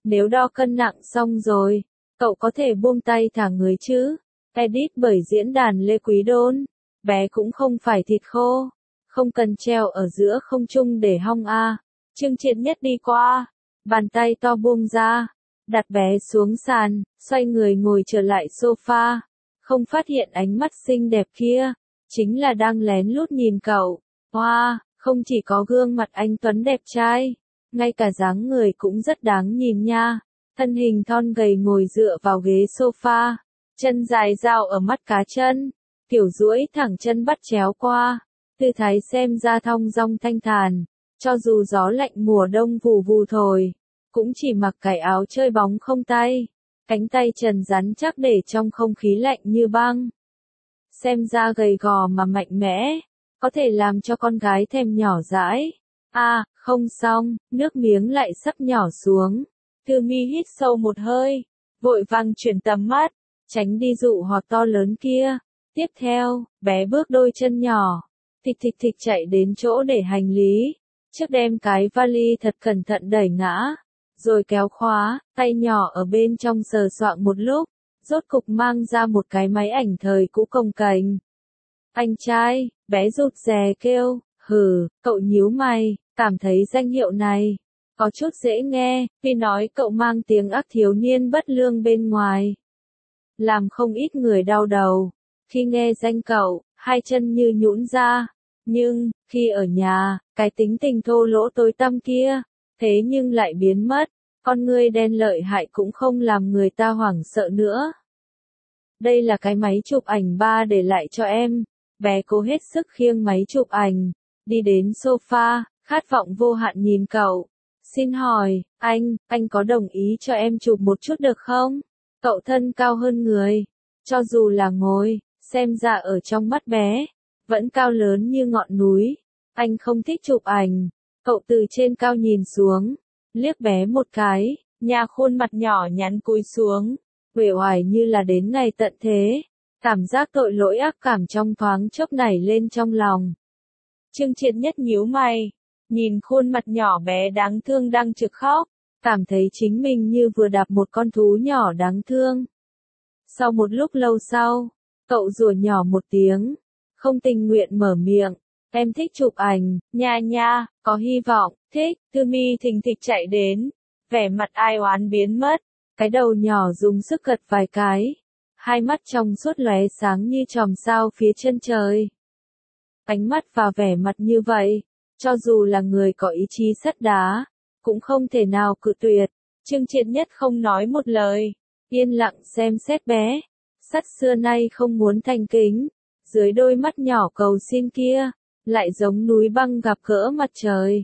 Nếu đo cân nặng xong rồi, cậu có thể buông tay thả người chứ? Edit bởi diễn đàn Lê Quý Đôn. Bé cũng không phải thịt khô. Không cần treo ở giữa không trung để hong a. Trương Triệt Nhất đi qua. Bàn tay to buông ra. Đặt bé xuống sàn, xoay người ngồi trở lại sofa. Không phát hiện ánh mắt xinh đẹp kia. Chính là đang lén lút nhìn cậu. Wow, không chỉ có gương mặt anh Tuấn đẹp trai. Ngay cả dáng người cũng rất đáng nhìn nha. Thân hình thon gầy ngồi dựa vào ghế sofa. Chân dài dao ở mắt cá chân. Kiểu duỗi thẳng chân bắt chéo qua. Tư thái xem ra thong dong thanh thản. Cho dù gió lạnh mùa đông vù vù thổi. Cũng chỉ mặc cái áo chơi bóng không tay. Cánh tay trần rắn chắc để trong không khí lạnh như băng. Xem ra gầy gò mà mạnh mẽ. Có thể làm cho con gái thèm nhỏ dãi. À, không xong, nước miếng lại sắp nhỏ xuống. Thư Mi hít sâu một hơi. Vội vàng chuyển tầm mắt. Tránh đi dụ hoặc to lớn kia. Tiếp theo, bé bước đôi chân nhỏ. Thịch thịch thịch chạy đến chỗ để hành lý. Trước đem cái vali thật cẩn thận đẩy ngã. Rồi kéo khóa, tay nhỏ ở bên trong sờ soạng một lúc. Rốt cục mang ra một cái máy ảnh thời cũ cồng kềnh. Anh trai, bé rụt rè kêu, hừ, cậu nhíu mày, cảm thấy danh hiệu này có chút dễ nghe, vì nói cậu mang tiếng ác thiếu niên bất lương bên ngoài. Làm không ít người đau đầu. Khi nghe danh cậu, hai chân như nhũn ra. Nhưng, khi ở nhà, cái tính tình thô lỗ tối tăm kia, thế nhưng lại biến mất. Con ngươi đen lợi hại cũng không làm người ta hoảng sợ nữa. Đây là cái máy chụp ảnh ba để lại cho em. Bé cố hết sức khiêng máy chụp ảnh. Đi đến sofa, khát vọng vô hạn nhìn cậu. Xin hỏi, anh có đồng ý cho em chụp một chút được không? Cậu thân cao hơn người. Cho dù là ngồi, xem ra ở trong mắt bé, vẫn cao lớn như ngọn núi. Anh không thích chụp ảnh. Cậu từ trên cao nhìn xuống, liếc bé một cái, nhà khuôn mặt nhỏ nhắn cúi xuống, uể oải như là đến ngày tận thế. Cảm giác tội lỗi ác cảm trong thoáng chốc nảy lên trong lòng. Trương Triệt Nhất nhíu mày, nhìn khuôn mặt nhỏ bé đáng thương đang trực khóc, cảm thấy chính mình như vừa đạp một con thú nhỏ đáng thương. Sau một lúc lâu sau, cậu rủa nhỏ một tiếng, không tình nguyện mở miệng, em thích chụp ảnh, nha, có hy vọng, thích. Thư Mi thình thịch chạy đến, vẻ mặt ai oán biến mất, cái đầu nhỏ dùng sức gật vài cái, hai mắt trong suốt lóe sáng như chòm sao phía chân trời. Ánh mắt và vẻ mặt như vậy, cho dù là người có ý chí sắt đá, cũng không thể nào cự tuyệt. Trương Triệt Nhất không nói một lời, yên lặng xem xét bé. Sắt xưa nay không muốn thành kính, dưới đôi mắt nhỏ cầu xin kia, lại giống núi băng gặp gỡ mặt trời.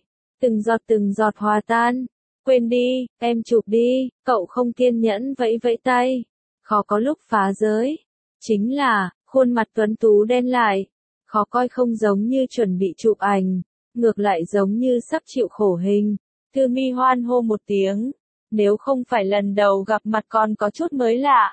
Từng giọt hòa tan. Quên đi, em chụp đi, cậu không kiên nhẫn vẫy vẫy tay. Khó có lúc phá giới. Chính là, khuôn mặt tuấn tú đen lại. Khó coi không giống như chuẩn bị chụp ảnh, ngược lại giống như sắp chịu khổ hình. Thư Mi hoan hô một tiếng. Nếu không phải lần đầu gặp mặt còn có chút mới lạ.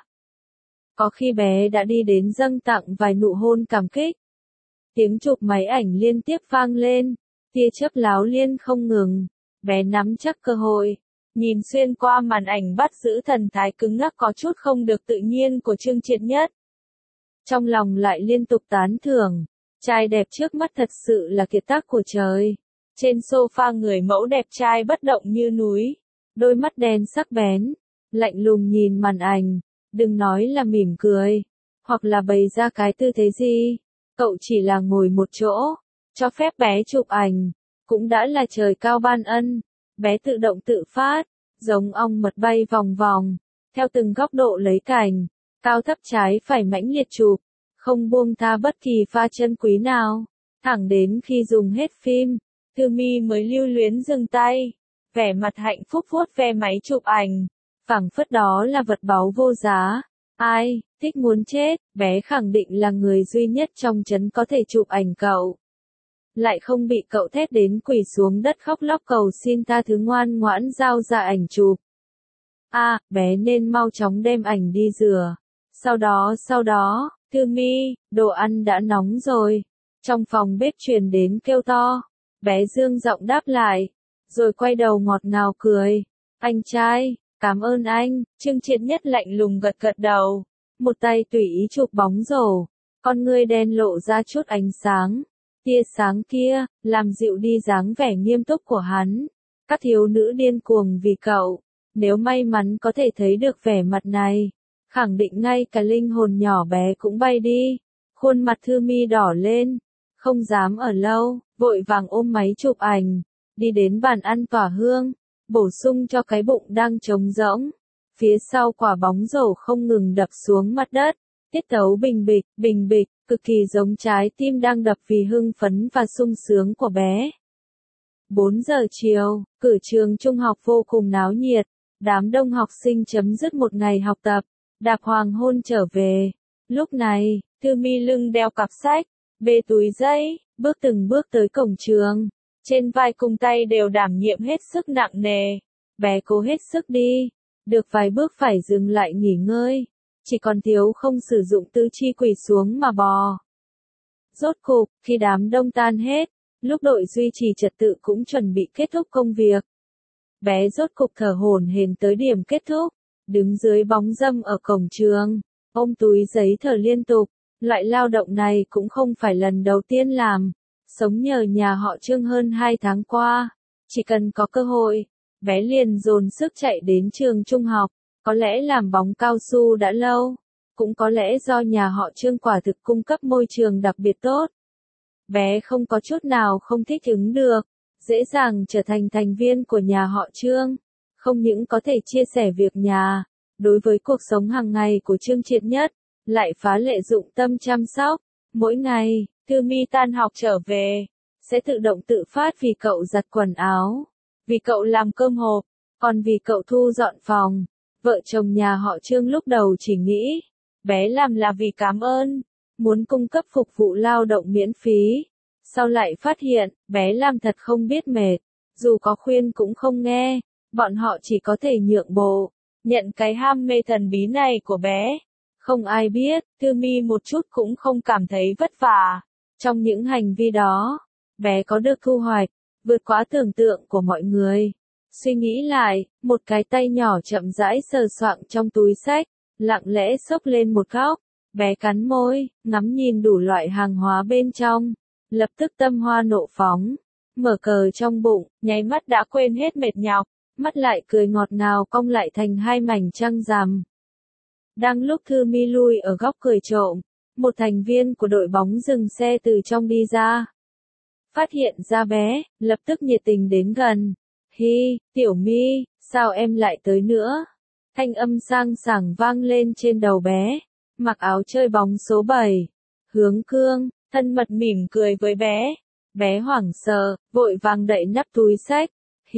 Có khi bé đã đi đến dâng tặng vài nụ hôn cảm kích. Tiếng chụp máy ảnh liên tiếp vang lên, tia chớp láo liên không ngừng. Bé nắm chắc cơ hội, nhìn xuyên qua màn ảnh bắt giữ thần thái cứng ngắc có chút không được tự nhiên của Trương Triệt Nhất. Trong lòng lại liên tục tán thưởng, trai đẹp trước mắt thật sự là kiệt tác của trời. Trên sofa người mẫu đẹp trai bất động như núi, đôi mắt đen sắc bén, lạnh lùng nhìn màn ảnh, đừng nói là mỉm cười, hoặc là bày ra cái tư thế gì, cậu chỉ là ngồi một chỗ, cho phép bé chụp ảnh, cũng đã là trời cao ban ân. Bé tự động tự phát, giống ong mật bay vòng vòng, theo từng góc độ lấy cảnh, cao thấp trái phải mãnh liệt chụp, không buông tha bất kỳ pha chân quý nào, thẳng đến khi dùng hết phim, Thư Mi mới lưu luyến dừng tay, vẻ mặt hạnh phúc vuốt ve máy chụp ảnh, phảng phất đó là vật báu vô giá. Ai, thích muốn chết, bé khẳng định là người duy nhất trong trấn có thể chụp ảnh cậu. Lại không bị cậu thét đến quỳ xuống đất khóc lóc cầu xin tha thứ ngoan ngoãn giao ra ảnh chụp. À, bé nên mau chóng đem ảnh đi rửa. Sau đó, Thư Mi, đồ ăn đã nóng rồi. Trong phòng bếp truyền đến kêu to. Bé dương giọng đáp lại, rồi quay đầu ngọt ngào cười. Anh trai, Cảm ơn anh, Trương Triệt Nhất lạnh lùng gật gật đầu. Một tay tùy ý chụp bóng rổ. Con ngươi đen lộ ra chút ánh sáng. Tia sáng kia, làm dịu đi dáng vẻ nghiêm túc của hắn. Các thiếu nữ điên cuồng vì cậu. Nếu may mắn có thể thấy được vẻ mặt này, khẳng định ngay cả linh hồn nhỏ bé cũng bay đi. Khuôn mặt Thư Mi đỏ lên, không dám ở lâu, vội vàng ôm máy chụp ảnh, đi đến bàn ăn tỏa hương, bổ sung cho cái bụng đang trống rỗng. Phía sau quả bóng rổ không ngừng đập xuống mặt đất, tiết tấu bình bịch, cực kỳ giống trái tim đang đập vì hưng phấn và sung sướng của bé. 4 giờ chiều, cửa trường trung học vô cùng náo nhiệt, đám đông học sinh chấm dứt một ngày học tập, đạp hoàng hôn trở về. Lúc này, Thư Mi lưng đeo cặp sách, bê túi giấy, bước từng bước tới cổng trường. Trên vai cùng tay đều đảm nhiệm hết sức nặng nề. Bé cố hết sức đi, được vài bước phải dừng lại nghỉ ngơi. Chỉ còn thiếu không sử dụng tứ chi quỳ xuống mà bò. Rốt cục, khi đám đông tan hết, lúc đội duy trì trật tự cũng chuẩn bị kết thúc công việc. Bé rốt cục thở hổn hển tới điểm kết thúc, đứng dưới bóng râm ở cổng trường, ôm túi giấy thở liên tục. Loại lao động này cũng không phải lần đầu tiên làm, sống nhờ nhà họ Trương hơn 2 tháng qua. Chỉ cần có cơ hội, bé liền dồn sức chạy đến trường trung học. Có lẽ làm bóng cao su đã lâu, cũng có lẽ do nhà họ Trương quả thực cung cấp môi trường đặc biệt tốt. Bé không có chút nào không thích ứng được, dễ dàng trở thành thành viên của nhà họ Trương. Không những có thể chia sẻ việc nhà, đối với cuộc sống hàng ngày của Trương Triệt Nhất, lại phá lệ dụng tâm chăm sóc. Mỗi ngày, Thư Mi tan học trở về, sẽ tự động tự phát vì cậu giặt quần áo, vì cậu làm cơm hộp, còn vì cậu thu dọn phòng. Vợ chồng nhà họ Trương lúc đầu chỉ nghĩ, bé làm là vì cảm ơn, muốn cung cấp phục vụ lao động miễn phí. Sau lại phát hiện, bé làm thật không biết mệt, dù có khuyên cũng không nghe, bọn họ chỉ có thể nhượng bộ, nhận cái ham mê thần bí này của bé. Không ai biết, Thư Mi một chút cũng không cảm thấy vất vả. Trong những hành vi đó, bé có được thu hoạch, vượt quá tưởng tượng của mọi người. Suy nghĩ lại, một cái tay nhỏ chậm rãi sờ soạng trong túi xách, lặng lẽ xốc lên một góc. Bé cắn môi, ngắm nhìn đủ loại hàng hóa bên trong, lập tức tâm hoa nộ phóng, mở cờ trong bụng, nháy mắt đã quên hết mệt nhọc, mắt lại cười ngọt ngào cong lại thành hai mảnh trăng rằm. Đang lúc Thư Mi lui ở góc cười trộm, một thành viên của đội bóng dừng xe từ trong đi ra. Phát hiện ra bé, lập tức nhiệt tình đến gần. Hi, Tiểu Mi, sao em lại tới nữa? Thanh âm sang sảng vang lên trên đầu bé. Mặc áo chơi bóng số 7. Hướng Cương, thân mật mỉm cười với bé. Bé hoảng sợ, vội vàng đậy nắp túi xách.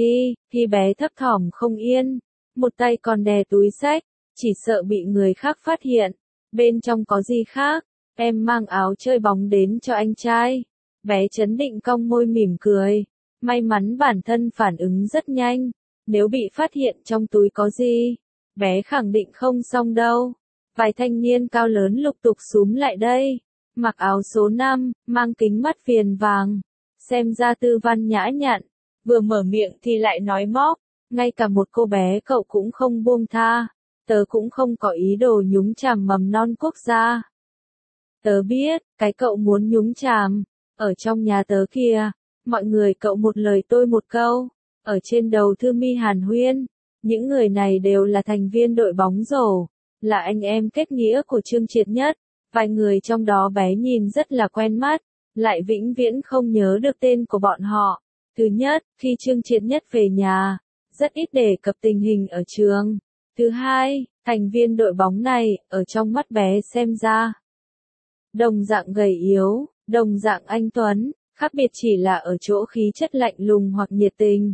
Hi bé thấp thỏm không yên. Một tay còn đè túi xách, chỉ sợ bị người khác phát hiện. Bên trong có gì khác? Em mang áo chơi bóng đến cho anh trai. Bé chấn định cong môi mỉm cười. May mắn bản thân phản ứng rất nhanh. Nếu bị phát hiện trong túi có gì, bé khẳng định không xong đâu. Vài thanh niên cao lớn lục tục xúm lại đây. Mặc áo số 5, mang kính mắt viền vàng. Xem ra tư văn nhã nhặn. Vừa mở miệng thì lại nói móc. Ngay cả một cô bé cậu cũng không buông tha. Tớ cũng không có ý đồ nhúng chàm mầm non quốc gia. Tớ biết, cái cậu muốn nhúng chàm. Ở trong nhà tớ kìa, mọi người cậu một lời tôi một câu. Ở trên đầu Thư Mi hàn huyên. Những người này đều là thành viên đội bóng rổ, là anh em kết nghĩa của Trương Triệt Nhất. Vài người trong đó bé nhìn rất là quen mắt, lại vĩnh viễn không nhớ được tên của bọn họ. Thứ nhất, khi Trương Triệt Nhất về nhà, rất ít đề cập tình hình ở trường. Thứ hai, thành viên đội bóng này, ở trong mắt bé xem ra đồng dạng gầy yếu, đồng dạng anh tuấn, khác biệt chỉ là ở chỗ khí chất lạnh lùng hoặc nhiệt tình.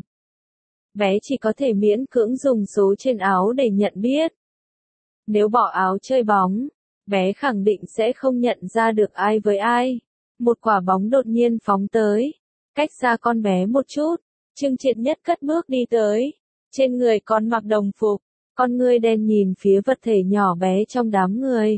Bé chỉ có thể miễn cưỡng dùng số trên áo để nhận biết. Nếu bỏ áo chơi bóng, bé khẳng định sẽ không nhận ra được ai với ai. Một quả bóng đột nhiên phóng tới, cách xa con bé một chút, Trương Triệt Nhất cất bước đi tới. Trên người còn mặc đồng phục, con ngươi đen nhìn phía vật thể nhỏ bé trong đám người.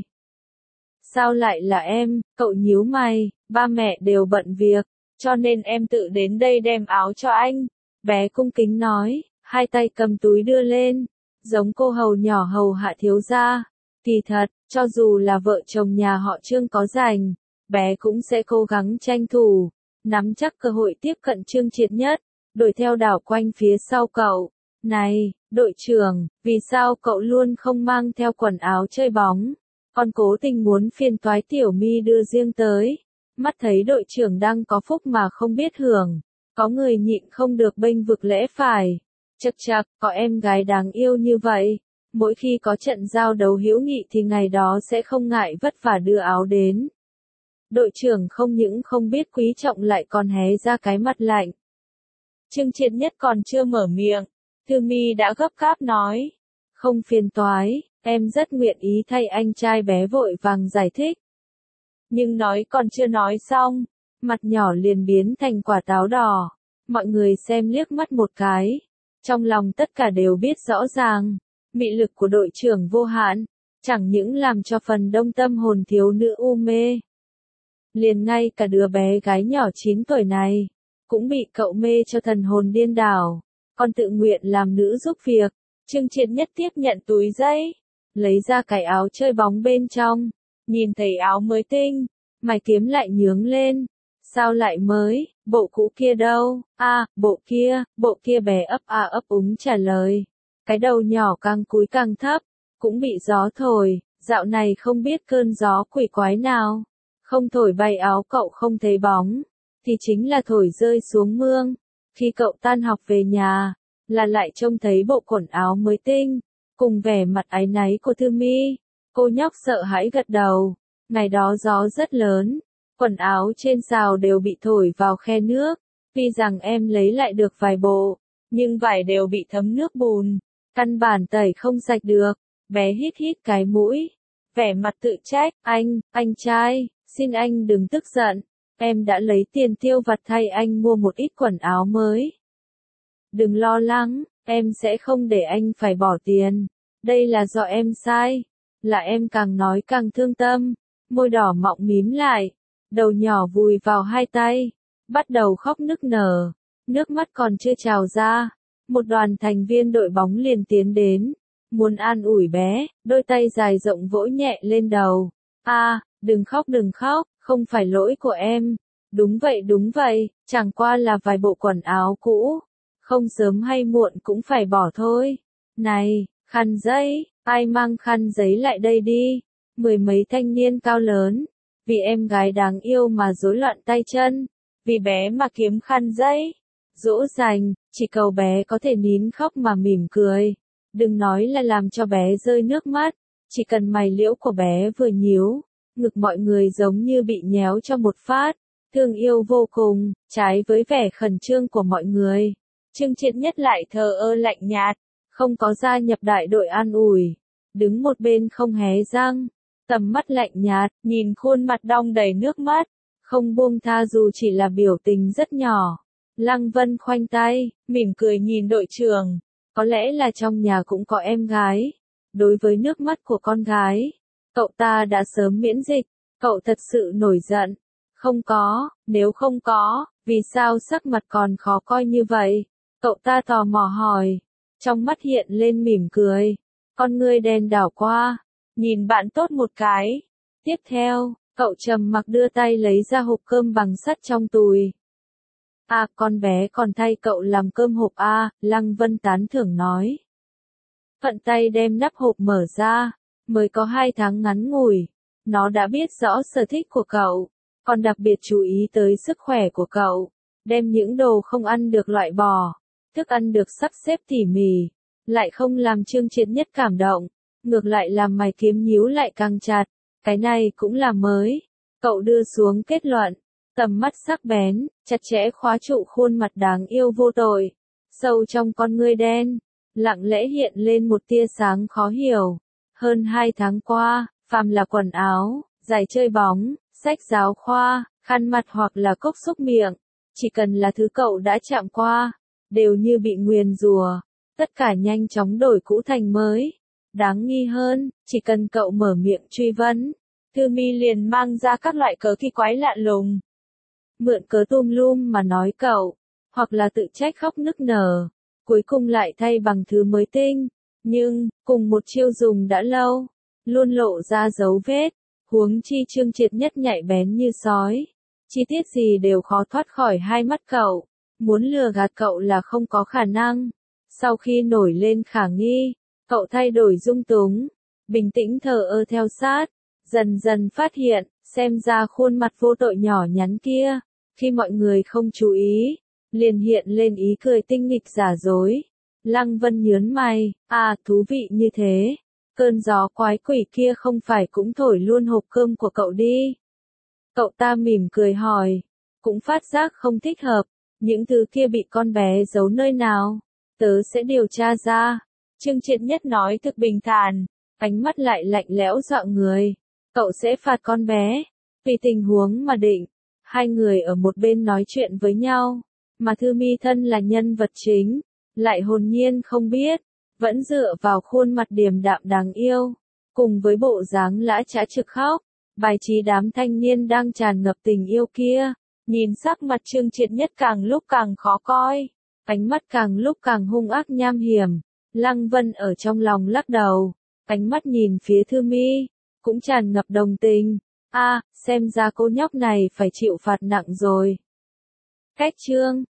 Sao lại là em? Cậu nhíu mày, ba mẹ đều bận việc, cho nên em tự đến đây đem áo cho anh. Bé cung kính nói, hai tay cầm túi đưa lên, giống cô hầu nhỏ hầu hạ thiếu gia. Kỳ thật, cho dù là vợ chồng nhà họ Trương có rảnh, bé cũng sẽ cố gắng tranh thủ, nắm chắc cơ hội tiếp cận Trương Triệt Nhất, đuổi theo đảo quanh phía sau cậu. Này, đội trưởng, vì sao cậu luôn không mang theo quần áo chơi bóng? Con cố tình muốn phiền toái Tiểu My đưa riêng tới. Mắt thấy đội trưởng đang có phúc mà không biết hưởng, có người nhịn không được bênh vực lẽ phải. Chậc chậc, có em gái đáng yêu như vậy, mỗi khi có trận giao đấu hữu nghị thì ngày đó sẽ không ngại vất vả đưa áo đến. Đội trưởng không những không biết quý trọng lại còn hé ra cái mặt lạnh. Trương Triệt Nhất còn chưa mở miệng, Thư Mi đã gấp gáp nói. Không phiền toái, em rất nguyện ý thay anh trai bé vội vàng giải thích. Nhưng nói còn chưa nói xong, mặt nhỏ liền biến thành quả táo đỏ. Mọi người xem liếc mắt một cái. Trong lòng tất cả đều biết rõ ràng, mị lực của đội trưởng vô hạn, chẳng những làm cho phần đông tâm hồn thiếu nữ u mê. Liền ngay cả đứa bé gái nhỏ 9 tuổi này, cũng bị cậu mê cho thần hồn điên đảo, còn tự nguyện làm nữ giúp việc. Trương Triệt Nhất tiếp nhận túi giấy, lấy ra cái áo chơi bóng bên trong, nhìn thấy áo mới tinh, mày kiếm lại nhướng lên. Sao lại mới, bộ cũ kia đâu? Bộ kia bé ấp úng trả lời. Cái đầu nhỏ càng cúi càng thấp, cũng bị gió thổi, dạo này không biết cơn gió quỷ quái nào. Không thổi bay áo cậu không thấy bóng, thì chính là thổi rơi xuống mương. Khi cậu tan học về nhà, là lại trông thấy bộ quần áo mới tinh, cùng vẻ mặt áy náy của Thư Mi. Cô nhóc sợ hãi gật đầu, ngày đó gió rất lớn. Quần áo trên sào đều bị thổi vào khe nước, tuy rằng em lấy lại được vài bộ, nhưng vải đều bị thấm nước bùn, căn bản tẩy không sạch được. Bé hít hít cái mũi, vẻ mặt tự trách, anh trai, xin anh đừng tức giận, em đã lấy tiền tiêu vặt thay anh mua một ít quần áo mới. Đừng lo lắng, em sẽ không để anh phải bỏ tiền, đây là do em sai, là em càng nói càng thương tâm, môi đỏ mọng mím lại. Đầu nhỏ vùi vào hai tay, bắt đầu khóc nức nở, nước mắt còn chưa trào ra. Một đoàn thành viên đội bóng liền tiến đến, muốn an ủi bé, đôi tay dài rộng vỗ nhẹ lên đầu. Đừng khóc, không phải lỗi của em. Đúng vậy, chẳng qua là vài bộ quần áo cũ, không sớm hay muộn cũng phải bỏ thôi. Này, khăn giấy, ai mang khăn giấy lại đây đi. Mười mấy thanh niên cao lớn. Vì em gái đáng yêu mà rối loạn tay chân, vì bé mà kiếm khăn giấy, dỗ dành, chỉ cầu bé có thể nín khóc mà mỉm cười. Đừng nói là làm cho bé rơi nước mắt, chỉ cần mày liễu của bé vừa nhíu, ngực mọi người giống như bị nhéo cho một phát, thương yêu vô cùng, trái với vẻ khẩn trương của mọi người. Trương Triệt Nhất lại thờ ơ lạnh nhạt, không có gia nhập đại đội an ủi, đứng một bên không hé răng. Tầm mắt lạnh nhạt, nhìn khuôn mặt đong đầy nước mắt, không buông tha dù chỉ là biểu tình rất nhỏ. Lăng Vân khoanh tay, mỉm cười nhìn đội trưởng, có lẽ là trong nhà cũng có em gái. Đối với nước mắt của con gái, cậu ta đã sớm miễn dịch, cậu thật sự nổi giận. Không có, nếu không có, vì sao sắc mặt còn khó coi như vậy? Cậu ta tò mò hỏi, trong mắt hiện lên mỉm cười, con ngươi đen đảo qua. Nhìn bạn tốt một cái. Tiếp theo, cậu trầm mặc đưa tay lấy ra hộp cơm bằng sắt trong túi. Con bé còn thay cậu làm cơm hộp Lăng Vân tán thưởng nói. Thuận tay đem nắp hộp mở ra, mới có 2 tháng ngắn ngủi. Nó đã biết rõ sở thích của cậu, còn đặc biệt chú ý tới sức khỏe của cậu. Đem những đồ không ăn được loại bỏ, thức ăn được sắp xếp tỉ mỉ, lại không làm Trương Triệt Nhất cảm động. Ngược lại làm mày kiếm nhíu lại càng chặt, cái này cũng là mới. Cậu đưa xuống kết luận, tầm mắt sắc bén, chặt chẽ khóa trụ khuôn mặt đáng yêu vô tội. Sâu trong con ngươi đen, lặng lẽ hiện lên một tia sáng khó hiểu. Hơn 2 tháng qua, phàm là quần áo, giày chơi bóng, sách giáo khoa, khăn mặt hoặc là cốc xúc miệng, chỉ cần là thứ cậu đã chạm qua, đều như bị nguyền rủa, tất cả nhanh chóng đổi cũ thành mới. Đáng nghi hơn, chỉ cần cậu mở miệng truy vấn, Thư Mi liền mang ra các loại cớ kỳ quái lạ lùng. Mượn cớ tùm lum mà nói cậu, hoặc là tự trách khóc nức nở, cuối cùng lại thay bằng thứ mới tinh. Nhưng, cùng một chiêu dùng đã lâu, luôn lộ ra dấu vết, huống chi Trương Triệt Nhất nhạy bén như sói. Chi tiết gì đều khó thoát khỏi hai mắt cậu, muốn lừa gạt cậu là không có khả năng. Sau khi nổi lên khả nghi, cậu thay đổi dung túng, bình tĩnh thờ ơ theo sát, dần dần phát hiện, xem ra khuôn mặt vô tội nhỏ nhắn kia, khi mọi người không chú ý, liền hiện lên ý cười tinh nghịch giả dối. Lăng Vân nhớn mày, thú vị như thế, cơn gió quái quỷ kia không phải cũng thổi luôn hộp cơm của cậu đi. Cậu ta mỉm cười hỏi, cũng phát giác không thích hợp, những thứ kia bị con bé giấu nơi nào, tớ sẽ điều tra ra. Trương Triệt Nhất nói thực bình thản, ánh mắt lại lạnh lẽo dọa người. Cậu sẽ phạt con bé, tùy tình huống mà định. Hai người ở một bên nói chuyện với nhau, mà Thư Mi thân là nhân vật chính, lại hồn nhiên không biết, vẫn dựa vào khuôn mặt điềm đạm đáng yêu, cùng với bộ dáng lã chã trực khóc, bài trí đám thanh niên đang tràn ngập tình yêu kia, nhìn sắc mặt Trương Triệt Nhất càng lúc càng khó coi, ánh mắt càng lúc càng hung ác nham hiểm. Lăng Vân ở trong lòng lắc đầu, ánh mắt nhìn phía Thư Mi, cũng tràn ngập đồng tình. Xem ra cô nhóc này phải chịu phạt nặng rồi. Cách chương